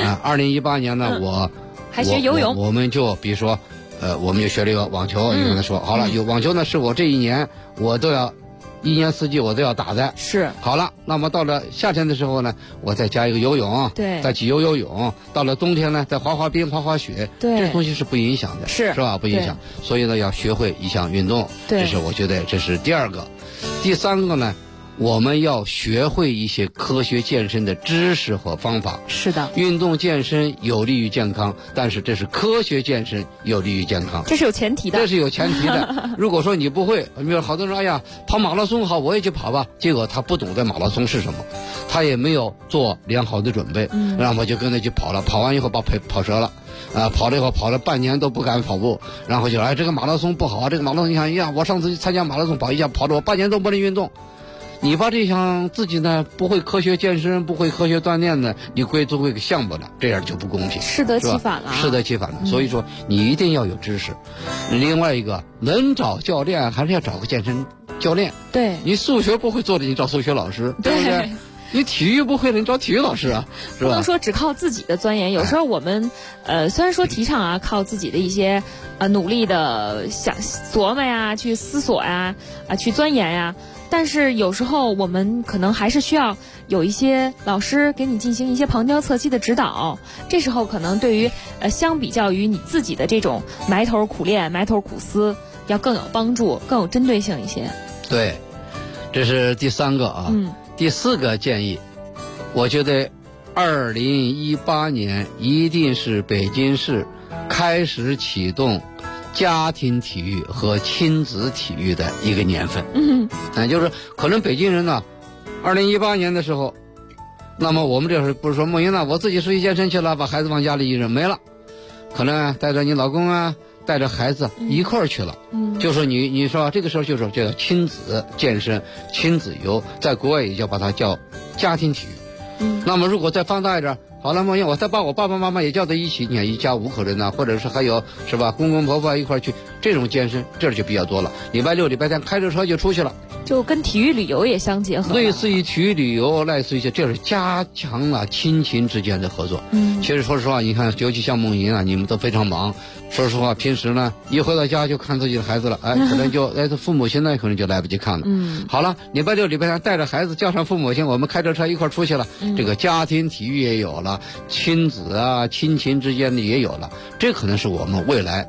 2018年呢，我还学游泳， 我们就比如说我们就学了一个网球。你跟他说好了，有网球呢是我这1年我都要1年4季我都要打的。 是好了，那么到了夏天的时候呢，我再加一个游泳， 对， 再去游泳。到了冬天呢，再滑滑冰、滑滑雪， 对， 这东西是不影响的，是吧？不影响。所以呢，要学会一项运动，这是我觉得这是第2个。第3个呢， 我们要学会一些科学健身的知识和方法。 是的， 运动健身有利于健康，但是这是科学健身有利于健康， 这是有前提的。 这是有前提的。如果说你不会，比如好多人说，哎呀，跑马拉松好，我也去跑吧。结果他不懂得马拉松是什么，他也没有做良好的准备，然后就跟他去跑了，跑完以后把腿跑折了。跑了以后跑了半年都不敢跑步，然后就这个马拉松不好啊，这个马拉松你看呀，我上次去参加马拉松跑一下，跑了我半年都不能运动。你把这项自己呢不会科学健身，不会科学锻炼呢，你归作为个项目了，这样就不公平， 适得其反了。 适得其反了。所以说你一定要有知识。另外一个，能找教练还是要找个健身教练。 对， 你数学不会做的，你找数学老师，对不对？你体育不会的，你找体育老师啊，是吧？ 不能说只靠自己的钻研。有时候我们，虽然说提倡啊，靠自己的一些努力的想琢磨呀，去思索呀，去钻研呀，但是有时候我们可能还是需要有一些老师给你进行一些旁敲侧击的指导。这时候可能对于相比较于你自己的这种埋头苦练、埋头苦思，要更有帮助、更有针对性一些。 对，这是第3个啊。第4个建议，我觉得2018年一定是北京市开始启动家庭体育和亲子体育的一个年份。就是可能北京人呢，2018年的时候，那么我们这时候不是说梦莹呢，我自己出去健身去了，把孩子往家里一扔没了，可能带着你老公啊，带着孩子一块儿去了。就说你说这个时候就说这叫亲子健身、亲子游，在国外也叫把它叫家庭体育。那么如果再放大一点，好了，梦莹，我再把我爸爸妈妈也叫在一起，你看一家5口人呢，或者是还有是吧，公公婆婆一块去，这种健身这就比较多了。礼拜6、礼拜天开着车就出去了， 就跟体育旅游也相结合， 类似于体育旅游，类似于这是加强了亲情之间的合作。其实说实话，你看，尤其像梦莹啊，你们都非常忙。说实话，平时呢一回到家就看自己的孩子了，可能就父母亲呢可能就来不及看了。好了，礼拜6、礼拜天带着孩子叫上父母亲，我们开着车一块出去了。这个家庭体育也有了，亲子啊、亲情之间的也有了，这可能是我们未来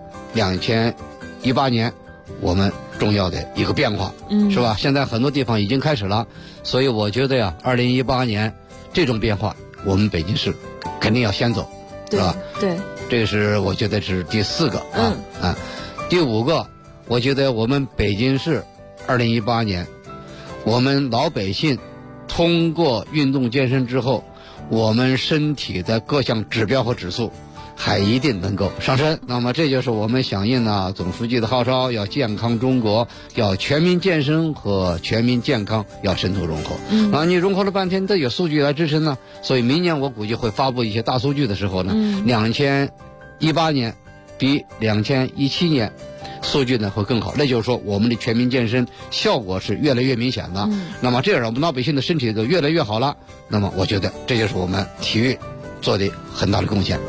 2018年我们重要的一个变化，是吧？现在很多地方已经开始了，所以我觉得呀，2018年这种变化，我们北京市肯定要先走，是吧？ 对， 这个是我觉得是第4个啊。第5个，我觉得我们北京市2018年，我们老百姓通过运动健身之后，我们身体的各项指标和指数还一定能够上升。那么这就是我们响应了总书记的号召，要健康中国，要全民健身和全民健康要深度融合。你融合了半天都有数据来支撑呢，所以明年我估计会发布一些大数据的时候呢，2018年比2017年数据呢会更好，那就是说我们的全民健身效果是越来越明显的。那么这样我们老百姓的身体就越来越好了，那么我觉得这就是我们体育做的很大的贡献。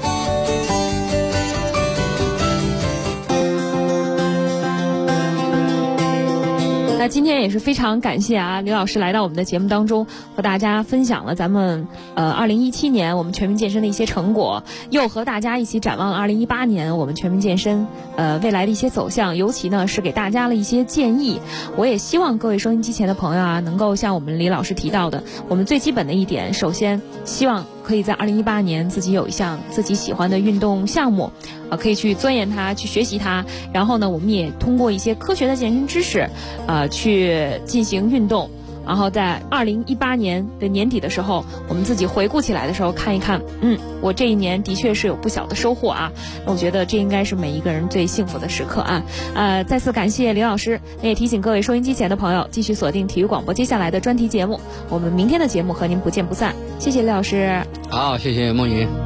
那今天也是非常感谢啊，李老师来到我们的节目当中，和大家分享了咱们2017年我们全民健身的一些成果，又和大家一起展望了2018年我们全民健身未来的一些走向，尤其呢是给大家了一些建议。我也希望各位收音机前的朋友啊，能够像我们李老师提到的，我们最基本的一点，首先希望可以在2018年自己有一项自己喜欢的运动项目，可以去钻研它，去学习它。然后呢，我们也通过一些科学的健身知识，去进行运动。然后在2018年的年底的时候，我们自己回顾起来的时候，看一看，我这一年的确是有不小的收获啊。那我觉得这应该是每一个人最幸福的时刻啊。再次感谢李老师，也提醒各位收音机前的朋友继续锁定体育广播接下来的专题节目。我们明天的节目和您不见不散。谢谢李老师。 好，谢谢梦云。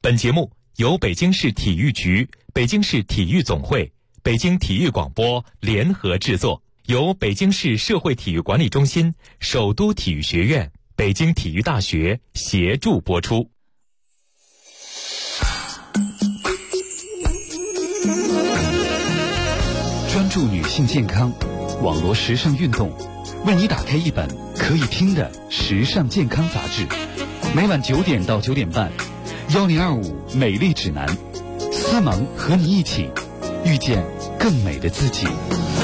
本节目由北京市体育局、北京市体育总会、北京体育广播联合制作，由北京市社会体育管理中心、首都体育学院、北京体育大学协助播出。 专注女性健康，网络时尚运动，为你打开一本可以听的时尚健康杂志。每晚9点到9点半，1025美丽指南，思萌和你一起遇见更美的自己。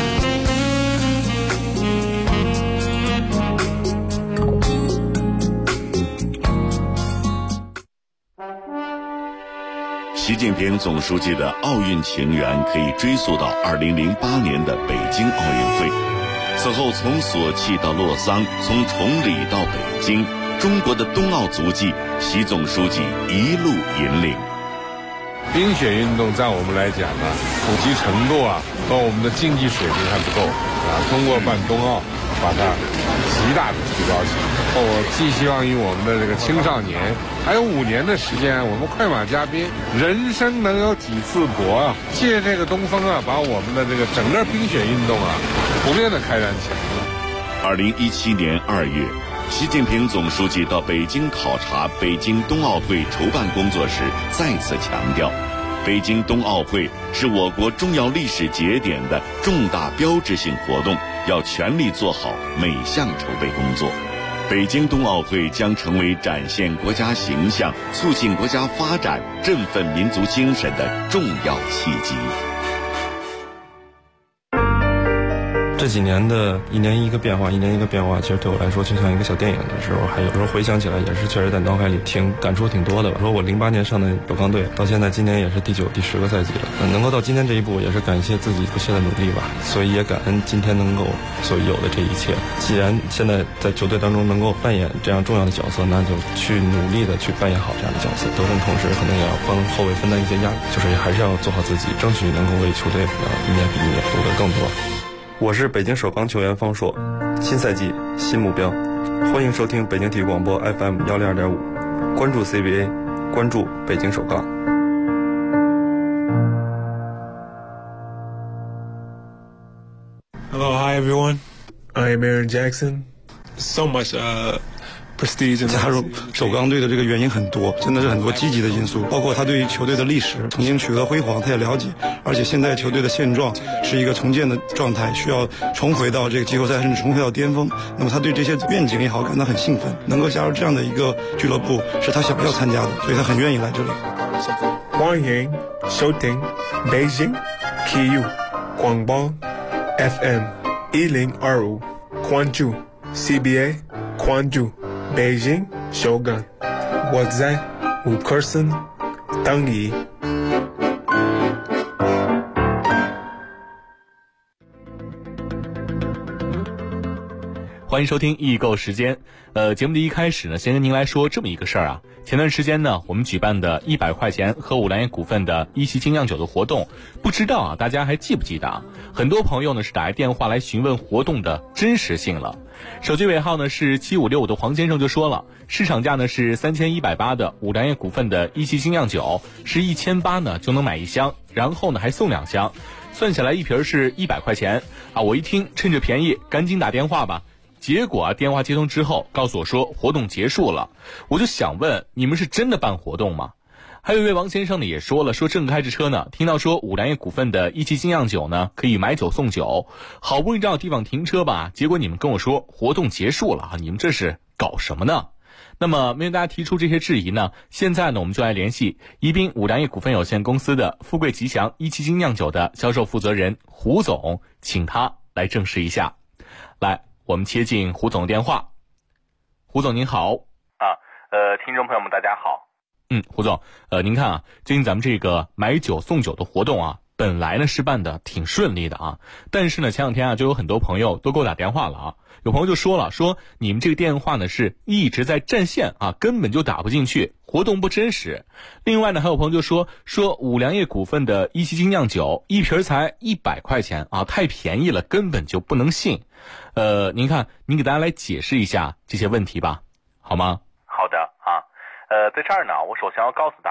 习近平总书记的奥运情缘可以追溯到2008年的北京奥运会。此后从索契到洛桑，从崇礼到北京，中国的冬奥足迹，习总书记一路引领。 冰雪运动在我们来讲呢，普及程度和我们的竞技水平还不够通过办冬奥，把它极大的提高起来。我寄希望于我们的这个青少年，还有5年的时间，我们快马加鞭，人生能有几次搏借这个东风把我们的这个整个冰雪运动普遍的开展起来。 2017年2月，习近平总书记到北京考察北京冬奥会筹办工作时，再次强调，北京冬奥会是我国重要历史节点的重大标志性活动，要全力做好每项筹备工作。北京冬奥会将成为展现国家形象、促进国家发展、振奋民族精神的重要契机。 这几年的一年一个变化，其实对我来说就像一个小电影的时候，还有时候回想起来也是确实在脑海里感触挺多的。说我08年上的首钢队，到现在今年也是第9、第10个赛季了，能够到今天这一步，也是感谢自己不懈的努力吧。所以也感恩今天能够所有的这一切。既然现在在球队当中能够扮演这样重要的角色，那就去努力的去扮演好这样的角色。得分同时可能也要帮后卫分担一些压力，就是还是要做好自己，争取能够为球队一年比一年夺得更多。我是北京首钢球员方硕，新赛季新目标，欢迎收听北京体育广播 FM 102.5，关注 CBA， 关注北京首钢。 Hello, hi everyone. I am Aaron Jackson. So much prestige. 加入首钢队的这个原因很多，真的是很多积极的因素，包括他对于球队的历史曾经取得辉煌，他也了解，而且现在球队的现状是一个重建的状态，需要重回到这个季后赛，甚至重回到巅峰。那么他对这些愿景也好感到很兴奋，能够加入这样的一个俱乐部是他想要参加的，所以他很愿意来这里。 欢迎收听北京体育广播 FM 1025，关注 CBA， 关注北京首钢，我在5克森等你。 欢迎收听易购时间。节目的一开始呢，先跟您来说这么一个事儿前段时间呢，我们举办的100块钱喝五粮液股份的一席精酿酒的活动，不知道大家还记不记得很多朋友呢是打来电话来询问活动的真实性了。手机尾号呢是7565的黄先生就说了，市场价呢是3180的五粮液股份的一席精酿酒是1800呢就能买1箱，然后呢还送2箱，算下来一瓶是100块钱我一听趁着便宜赶紧打电话吧。结果电话接通之后告诉我说活动结束了，我就想问你们是真的办活动吗？还有一位王先生呢也说了，说正开着车呢，听到说五粮液股份的一期精酿酒呢可以买酒送酒，好不容易找地方停车吧，结果你们跟我说活动结束了你们这是搞什么呢？那么面对大家提出这些质疑呢，现在呢我们就来联系宜宾五粮液股份有限公司的富贵吉祥一期精酿酒的销售负责人胡总，请他来证实一下。来，我们接进胡总的电话。胡总您好。 听众朋友们大家好。 胡总，您看最近咱们这个买酒送酒的活动本来呢是办的挺顺利的但是呢前两天就有很多朋友都给我打电话了有朋友就说了，说你们这个电话呢是一直在占线根本就打不进去，活动不真实。另外呢还有朋友就说五粮液股份的一期精酿酒一瓶才100块钱太便宜了，根本就不能信。您看您给大家来解释一下这些问题吧，好吗？ 好的在这儿呢，我首先要告诉大家，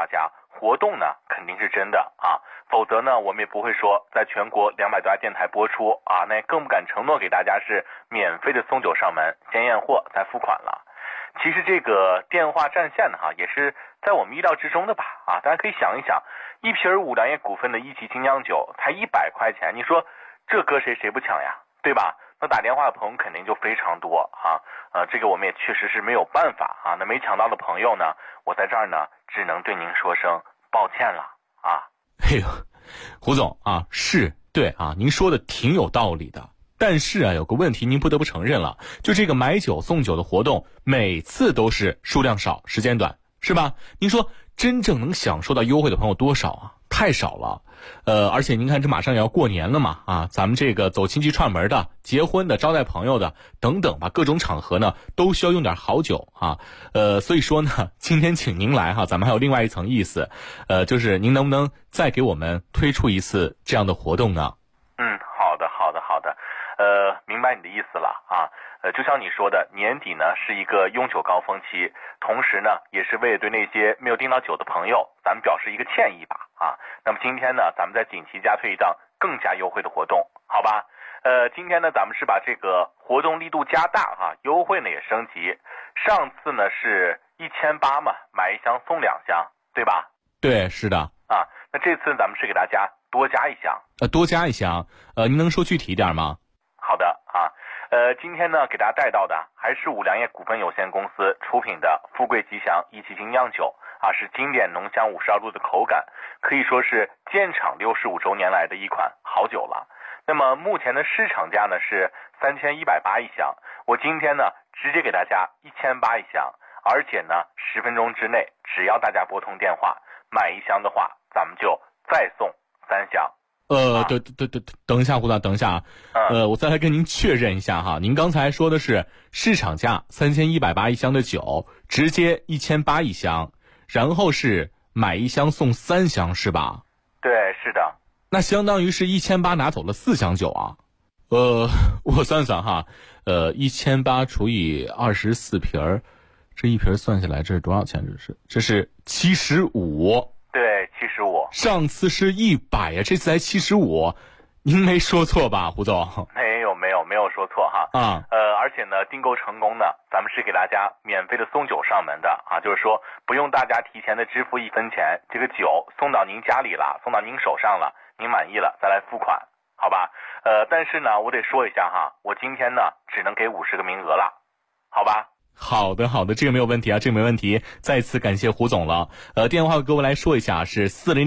活动呢肯定是真的啊，否则呢我们也不会说在全国200多家电台播出啊，那更不敢承诺给大家是免费的送酒上门，先验货再付款了。其实这个电话占线呢也是在我们意料之中的吧啊，大家可以想一想，一瓶五粮液股份的一级精酿酒才100块钱，你说这搁谁不抢呀，对吧？那打电话的朋友肯定就非常多啊，这个我们也确实是没有办法啊。那没抢到的朋友呢，我在这儿呢只能对您说声抱歉了啊。 哎呦，胡总啊，是对啊，您说的挺有道理的。但是啊，有个问题您不得不承认了，就这个买酒送酒的活动，每次都是数量少、时间短，是吧？您说真正能享受到优惠的朋友多少啊？太少了。而且您看这马上也要过年了嘛啊，咱们这个走亲戚串门的、结婚的、招待朋友的等等吧，各种场合呢都需要用点好酒啊。所以说呢，今天请您来哈，咱们还有另外一层意思，就是您能不能再给我们推出一次这样的活动呢？ 好的，明白你的意思了啊。就像你说的，年底呢是一个用酒高峰期，同时呢也是为了对那些没有订到酒的朋友，咱们表示一个歉意吧啊。那么今天呢，咱们再紧急加推一档更加优惠的活动，好吧？今天呢咱们是把这个活动力度加大哈，优惠呢也升级。上次呢是1800嘛，买1箱送2箱，对吧？ 对，是的。 啊，那这次咱们是给大家多加1箱。 多加1箱，您能说具体一点吗？ 好的啊，今天呢给大家带到的还是五粮液股份有限公司出品的富贵吉祥一级精酿酒啊，是经典浓香52度的口感，可以说是建厂65周年来的一款好酒了。那么目前的市场价呢是3180一箱，我今天呢直接给大家1800一箱，而且呢10分钟之内，只要大家拨通电话买1箱的话，咱们就再送3箱。 等一下，胡总，等一下我再来跟您确认一下哈，您刚才说的是市场价3180一箱的酒，直接1800一箱，然后是买1箱送3箱是吧？ 对，是的。 那相当于是1800拿走了4箱酒啊。我算算哈，1800除以24瓶，这一瓶算下来这是多少钱？这是75。 对，75。 上次是100呀，这次才75，您没说错吧，胡总？ 没有说错哈。 啊。 而且呢，订购成功呢，咱们是给大家免费的送酒上门的啊，就是说不用大家提前的支付1分钱，这个酒送到您家里了，送到您手上了，您满意了再来付款，好吧？但是呢，我得说一下哈，我今天呢只能给50个名额了，好吧？ 好的，这个没有问题啊，这个没问题。再次感谢胡总了。电话各位来说一下是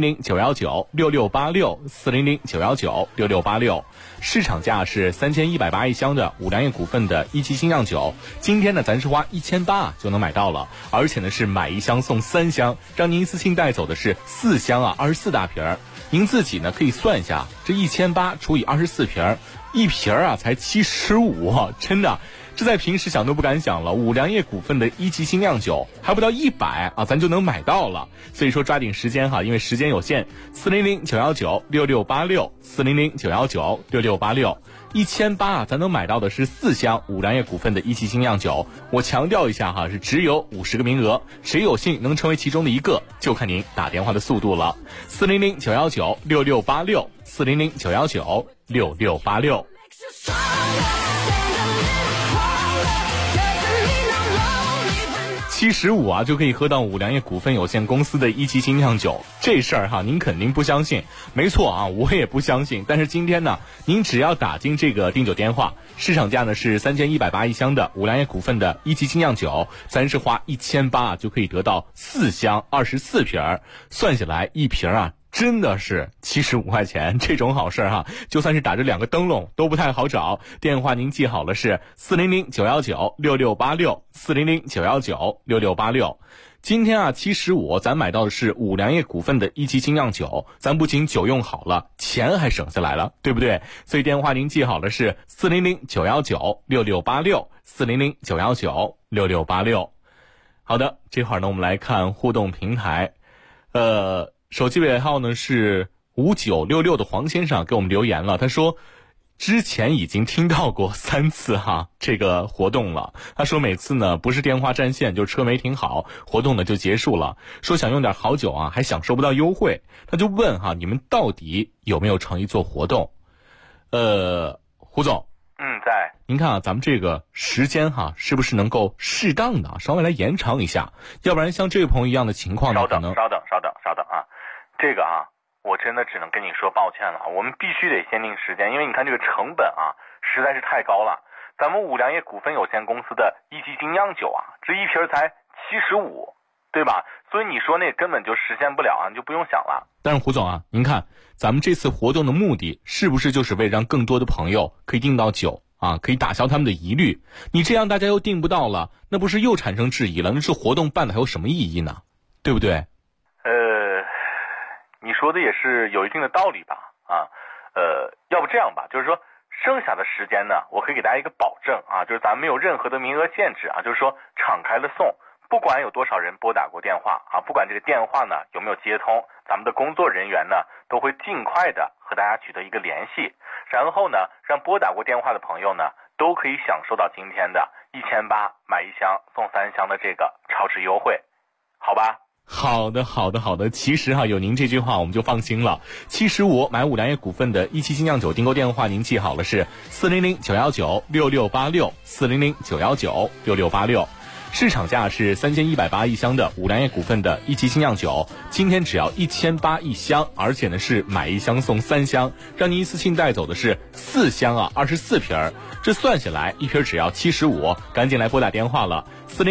400-919-6686，400-919-6686。市场价是3180一箱的五粮液股份的一级精酿酒。今天呢，咱是花1800就能买到了，而且呢是买1箱送3箱，让您一次性带走的是4箱啊，24大瓶。您自己呢可以算一下，这1800除以24瓶，一瓶啊才75，真的。这在平时想都不敢想了，五粮液股份的一级精酿酒还不到100啊，咱就能买到了。所以说抓紧时间哈，因为时间有限。400-919-6686，400-919-6686，1800啊，咱能买到的是4箱五粮液股份的一级精酿酒。我强调一下哈，是只有50个名额，谁有幸能成为其中的一个，就看您打电话的速度了。400-919-6686，400-919-6686。75啊，就可以喝到五粮液股份有限公司的一级精酿酒，这事儿哈，您肯定不相信。没错啊，我也不相信。但是今天呢，您只要打进这个订酒电话，市场价呢是3180一箱的五粮液股份的一级精酿酒，咱是花1800就可以得到4箱24瓶，算下来一瓶啊。真的是75块钱，这种好事哈，就算是打着2个灯笼都不太好找。电话您记好了是400-919-6686，400-919-6686。今天啊75，咱买到的是五粮液股份的一级精酿酒，咱不仅酒用好了，钱还省下来了，对不对？所以电话您记好了是400-919-6686，400-919-6686。好的，这会儿呢我们来看互动平台，手机尾号呢是5966的黄先生给我们留言了，他说之前已经听到过3次这个活动了。他说每次呢不是电话占线，就车没停好，活动呢就结束了。说想用点好酒还享受不到优惠。他就问你们到底有没有诚意做活动？胡总。 在。 您看咱们这个时间是不是能够适当的稍微来延长一下？要不然像这位朋友一样的情况呢， 稍等啊，这个我真的只能跟你说抱歉了，我们必须得限定时间，因为你看这个成本实在是太高了。咱们五粮液股份有限公司的一级精酿酒这一瓶才75，对吧？所以你说那根本就实现不了你就不用想了。 但是胡总您看咱们这次活动的目的是不是就是为让更多的朋友可以订到酒可以打消他们的疑虑？你这样大家又订不到了，那不是又产生质疑了？那这活动办的还有什么意义呢？对不对？ 你说的也是有一定的道理吧？要不这样吧，就是说剩下的时间呢，我可以给大家一个保证就是咱没有任何的名额限制就是说敞开了送，不管有多少人拨打过电话不管这个电话呢有没有接通，咱们的工作人员呢都会尽快的和大家取得一个联系，然后呢让拨打过电话的朋友呢都可以享受到今天的1800买1箱送3箱的这个超值优惠，好吧？ 好的。其实有您这句话我们就放心了。75买五粮液股份的一期精酿酒订购电话您记好了，是400-919-6686，400-919-6686。市场价是3180一箱的五粮液股份的一期精酿酒，今天只要1800一箱，而且呢是买1箱送3箱，让您一次性带走的是4箱24瓶，这算下来一瓶只要75，赶紧来拨打电话了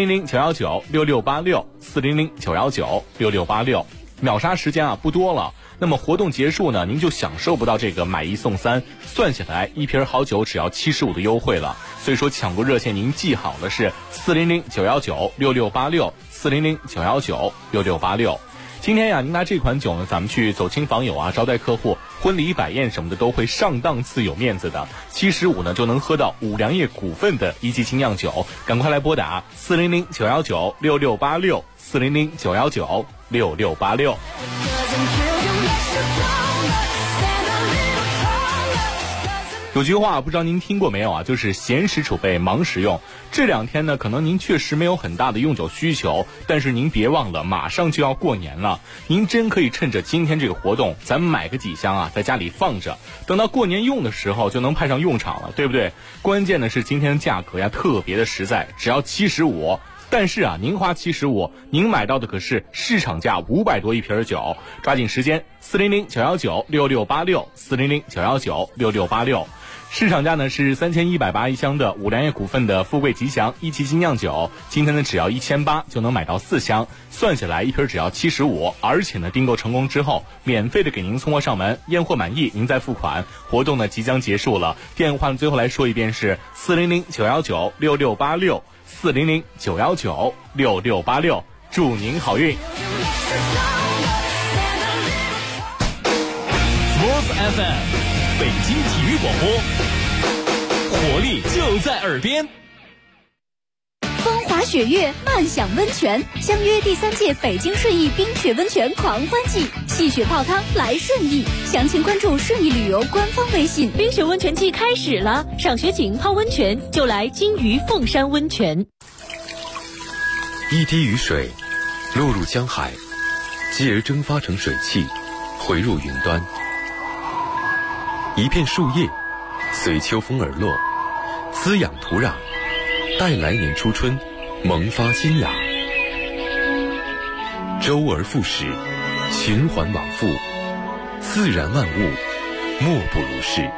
，400-919-6686，400-919-6686。秒杀时间不多了，那么活动结束呢，您就享受不到这个买1送3，算下来一瓶好酒只要75的优惠了。所以说抢购热线您记好了，是400-919-6686，400-919-6686。今天您拿这款酒呢，咱们去走亲访友招待客户、婚礼摆宴什么的都会上档次有面子的。75呢就能喝到五粮液股份的一级精酿酒，赶快来拨打400-919-6686，400-919-6686。有句话不知道您听过没有就是闲时储备忙时用。这2天呢可能您确实没有很大的用酒需求，但是您别忘了马上就要过年了，您真可以趁着今天这个活动咱们买个几箱在家里放着，等到过年用的时候就能派上用场了，对不对？关键的是今天的价格特别的实在，只要75，但是您花75，您买到的可是市场价500多一瓶酒。抓紧时间，400-919-6686，400-919-6686。市场价呢是3180一箱的五粮液股份的富贵吉祥一期精酿酒，今天呢只要1800就能买到4箱，算下来一瓶只要75，而且呢订购成功之后免费的给您送货上门，验货满意您再付款。活动呢即将结束了，电话最后来说一遍是400-919-6686，400-919-6686，祝您好运。 Sports FM， 北京体育广播，活力就在耳边。 风华雪月，漫享温泉，相约第3届北京顺义冰雪温泉狂欢季，戏雪泡汤来顺义，详情关注顺义旅游官方微信。 冰雪温泉季开始了，赏雪景泡温泉就来金鱼凤山温泉。 一滴雨水落入江海，继而蒸发成水汽，回入云端。一片树叶随秋风而落，滋养土壤，待来年初春萌发新芽。周而复始，循环往复，自然万物莫不如是。